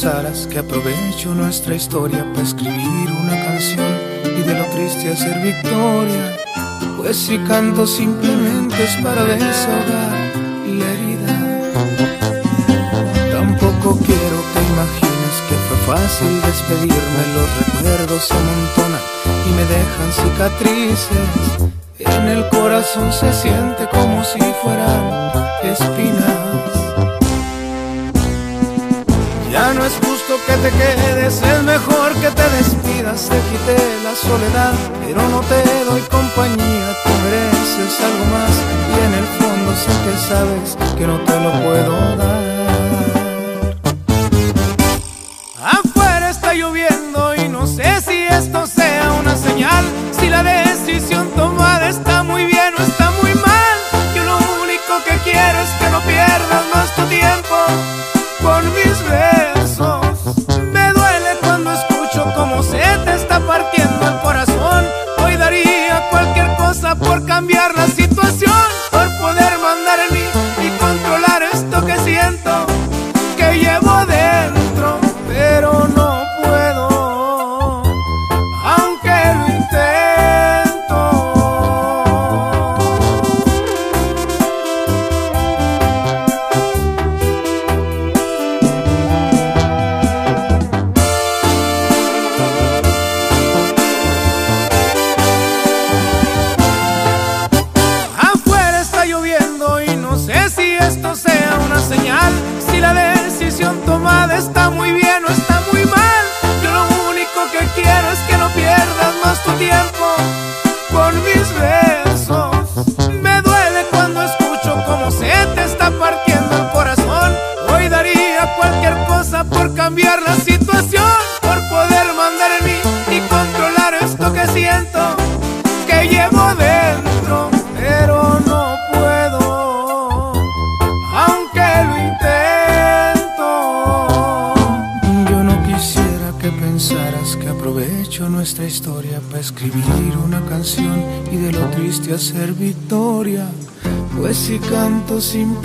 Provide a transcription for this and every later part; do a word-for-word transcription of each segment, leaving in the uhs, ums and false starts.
pensaras que aprovecho nuestra historia para escribir una canción y de lo triste hacer victoria. Pues si canto simplemente es para desahogar la herida. Tampoco quiero que imagines que fue fácil despedirme. Los recuerdos se amontonan y me dejan cicatrices. En el corazón se siente como si fueran espinas. Ya no es justo que te quedes, es mejor que te despidas. Te quité la soledad, pero no te doy compañía. Tú mereces algo más y en el fondo sé que sabes que no te lo puedo dar. Afuera está lloviendo y no sé si esto sea una señal. Si la decisión tomada está muy bien o está muy mal. Yo lo único que quiero es que no pierdas más tu tiempo con mis besos. Me duele cuando escucho cómo se te está partiendo el corazón. Hoy daría cualquier cosa por cambiar la situación, por poder mandar en mí y controlar esto que siento, que llevo dentro, pero no puedo, aunque lo intento. Afuera está lloviendo y no sé si esto sea una señal. Si la decisión tomada está muy bien o está muy mal. Yo lo único que quiero es que no pierdas más tu tiempo con mis besos. Me duele cuando escucho cómo se te está partiendo el corazón. Hoy daría cualquier cosa por cambiar la situación, por poder mandar en mí y controlar esto que siento, que llevo dentro, pero no puedo, aunque lo intento. Yo no quisiera que pensaras que aprovecho nuestra historia para escribir una canción y de lo triste hacer victoria. Pues si canto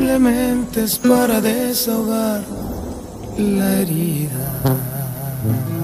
simplemente es para desahogar la herida.